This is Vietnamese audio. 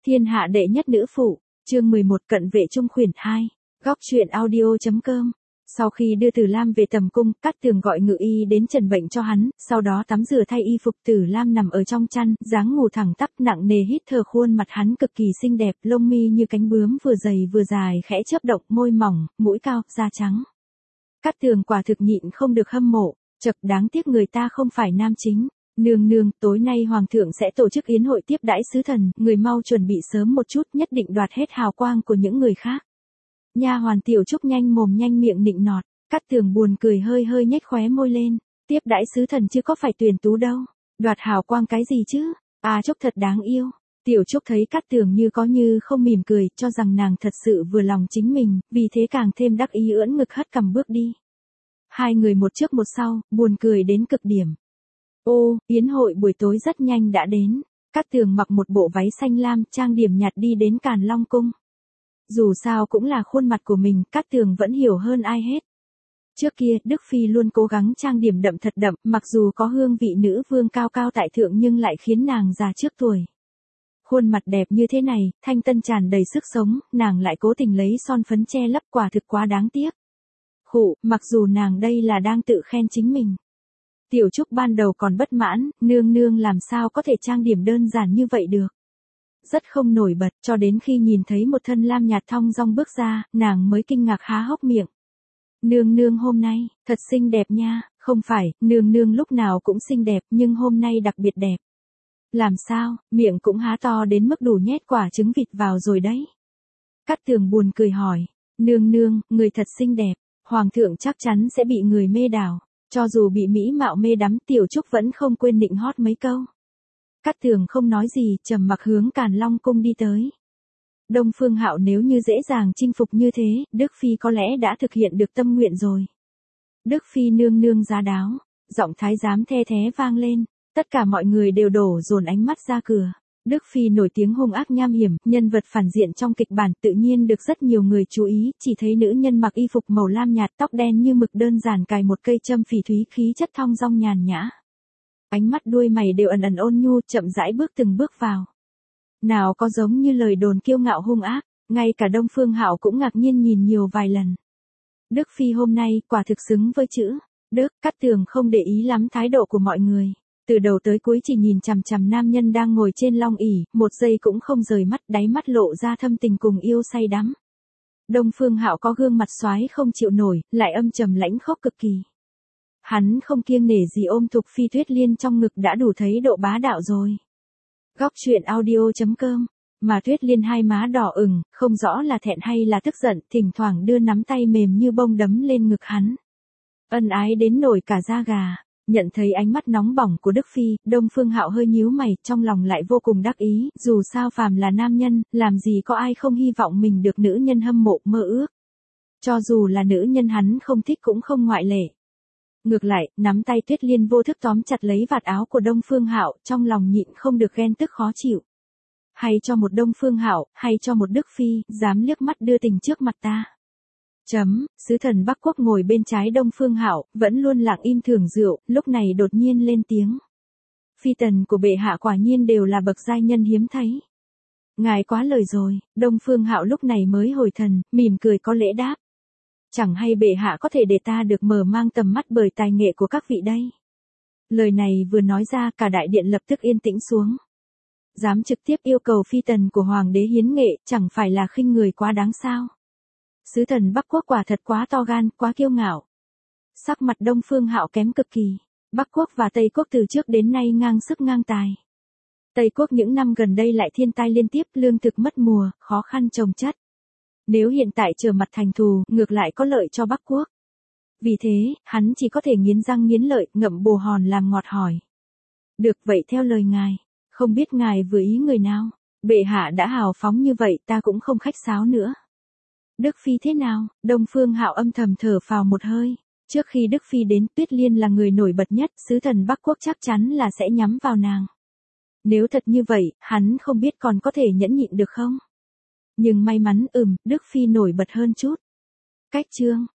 Thiên hạ đệ nhất nữ phụ, chương 11 cận vệ trung khuyển 2, góc truyện audio.com. Sau khi đưa Tử Lam về tầm cung, Cát Tường gọi ngự y đến trần bệnh cho hắn, sau đó tắm rửa thay y phục. Tử Lam nằm ở trong chăn, dáng ngủ thẳng tắp nặng nề hít thở, khuôn mặt hắn cực kỳ xinh đẹp, lông mi như cánh bướm vừa dày vừa dài khẽ chớp động, môi mỏng, mũi cao, da trắng. Cát Tường quả thực nhịn không được hâm mộ, chậc đáng tiếc người ta không phải nam chính. Nương nương, tối nay hoàng thượng sẽ tổ chức yến hội tiếp đãi sứ thần, người mau chuẩn bị sớm một chút, nhất định đoạt hết hào quang của những người khác. Nha hoàn Tiểu Trúc nhanh mồm nhanh miệng nịnh nọt. Cát Tường buồn cười hơi hơi nhếch khóe môi lên, tiếp đãi sứ thần chứ có phải tuyển tú đâu, đoạt hào quang cái gì chứ, Trúc thật đáng yêu. Tiểu Trúc thấy Cát Tường như có như không mỉm cười, cho rằng nàng thật sự vừa lòng chính mình, vì thế càng thêm đắc ý ưỡn ngực hất cằm bước đi. Hai người một trước một sau, buồn cười đến cực điểm. Yến hội buổi tối rất nhanh đã đến. Cát Tường mặc một bộ váy xanh lam, trang điểm nhạt đi đến Càn Long cung. Dù sao cũng là khuôn mặt của mình, Cát Tường vẫn hiểu hơn ai hết. Trước kia, Đức Phi luôn cố gắng trang điểm đậm thật đậm, mặc dù có hương vị nữ vương cao cao tại thượng nhưng lại khiến nàng già trước tuổi. Khuôn mặt đẹp như thế này, thanh tân tràn đầy sức sống, nàng lại cố tình lấy son phấn che lấp, quả thực quá đáng tiếc. Mặc dù nàng đây là đang tự khen chính mình. Tiểu Trúc ban đầu còn bất mãn, nương nương làm sao có thể trang điểm đơn giản như vậy được. Rất không nổi bật, cho đến khi nhìn thấy một thân lam nhạt thong dong bước ra, nàng mới kinh ngạc há hốc miệng. Nương nương hôm nay, thật xinh đẹp nha, không phải, nương nương lúc nào cũng xinh đẹp, nhưng hôm nay đặc biệt đẹp. Làm sao, miệng cũng há to đến mức đủ nhét quả trứng vịt vào rồi đấy. Cát Tường buồn cười hỏi, nương nương, người thật xinh đẹp, hoàng thượng chắc chắn sẽ bị người mê đảo. Cho dù bị mỹ mạo mê đắm, Tiểu Trúc vẫn không quên nịnh hót mấy câu. Cát Tường không nói gì, trầm mặc hướng Càn Long cung đi tới. Đông Phương Hạo nếu như dễ dàng chinh phục như thế, Đức Phi có lẽ đã thực hiện được tâm nguyện rồi. Đức Phi nương nương giá đáo, giọng thái giám the thé vang lên, tất cả mọi người đều đổ dồn ánh mắt ra cửa. Đức Phi nổi tiếng hung ác nham hiểm, nhân vật phản diện trong kịch bản, tự nhiên được rất nhiều người chú ý, chỉ thấy nữ nhân mặc y phục màu lam nhạt, tóc đen như mực, đơn giản cài một cây châm phỉ thúy, khí chất thong dong nhàn nhã. Ánh mắt đuôi mày đều ẩn ẩn ôn nhu, chậm rãi bước từng bước vào. Nào có giống như lời đồn kiêu ngạo hung ác, ngay cả Đông Phương Hạo cũng ngạc nhiên nhìn nhiều vài lần. Đức Phi hôm nay quả thực xứng với chữ Đức. Cát Tường không để ý lắm thái độ của mọi người. Từ đầu tới cuối chỉ nhìn chằm chằm nam nhân đang ngồi trên long ỷ, một giây cũng không rời mắt, đáy mắt lộ ra thâm tình cùng yêu say đắm. Đông Phương Hạo có gương mặt xoái không chịu nổi, lại âm trầm lãnh khốc cực kỳ. Hắn không kiêng nể gì ôm Thục Phi Tuyết Liên trong ngực đã đủ thấy độ bá đạo rồi. Góc truyện audio.com. Mà Tuyết Liên hai má đỏ ửng, không rõ là thẹn hay là tức giận, thỉnh thoảng đưa nắm tay mềm như bông đấm lên ngực hắn. Ân ái đến nổi cả da gà. Nhận thấy ánh mắt nóng bỏng của Đức Phi, Đông Phương Hạo hơi nhíu mày, trong lòng lại vô cùng đắc ý, dù sao phàm là nam nhân, làm gì có ai không hy vọng mình được nữ nhân hâm mộ mơ ước. Cho dù là nữ nhân hắn không thích cũng không ngoại lệ. Ngược lại, nắm tay Tuyết Liên vô thức tóm chặt lấy vạt áo của Đông Phương Hạo, trong lòng nhịn không được ghen tức khó chịu. Hay cho một Đông Phương Hạo, hay cho một Đức Phi, dám liếc mắt đưa tình trước mặt ta. Sứ thần Bắc Quốc ngồi bên trái Đông Phương Hạo, vẫn luôn lặng im thưởng rượu, lúc này đột nhiên lên tiếng. Phi tần của bệ hạ quả nhiên đều là bậc giai nhân hiếm thấy. Ngài quá lời rồi. Đông Phương Hạo lúc này mới hồi thần, mỉm cười có lễ đáp. Chẳng hay bệ hạ có thể để ta được mở mang tầm mắt bởi tài nghệ của các vị đây. Lời này vừa nói ra, cả đại điện lập tức yên tĩnh xuống. Dám trực tiếp yêu cầu phi tần của hoàng đế hiến nghệ, chẳng phải là khinh người quá đáng sao? Sứ thần Bắc Quốc quả thật quá to gan, quá kiêu ngạo. Sắc mặt Đông Phương Hạo kém cực kỳ. Bắc Quốc và Tây Quốc từ trước đến nay ngang sức ngang tài. Tây Quốc những năm gần đây lại thiên tai liên tiếp, lương thực mất mùa, khó khăn chồng chất. Nếu hiện tại trở mặt thành thù, ngược lại có lợi cho Bắc Quốc. Vì thế, hắn chỉ có thể nghiến răng nghiến lợi, ngậm bồ hòn làm ngọt hỏi. Được vậy theo lời ngài, không biết ngài vừa ý người nào, bệ hạ đã hào phóng như vậy ta cũng không khách sáo nữa. Đức Phi thế nào? Đông Phương Hạo âm thầm thở phào một hơi. Trước khi Đức Phi đến, Tuyết Liên là người nổi bật nhất, sứ thần Bắc Quốc chắc chắn là sẽ nhắm vào nàng. Nếu thật như vậy, hắn không biết còn có thể nhẫn nhịn được không? Nhưng may mắn, Đức Phi nổi bật hơn chút. Cách chương.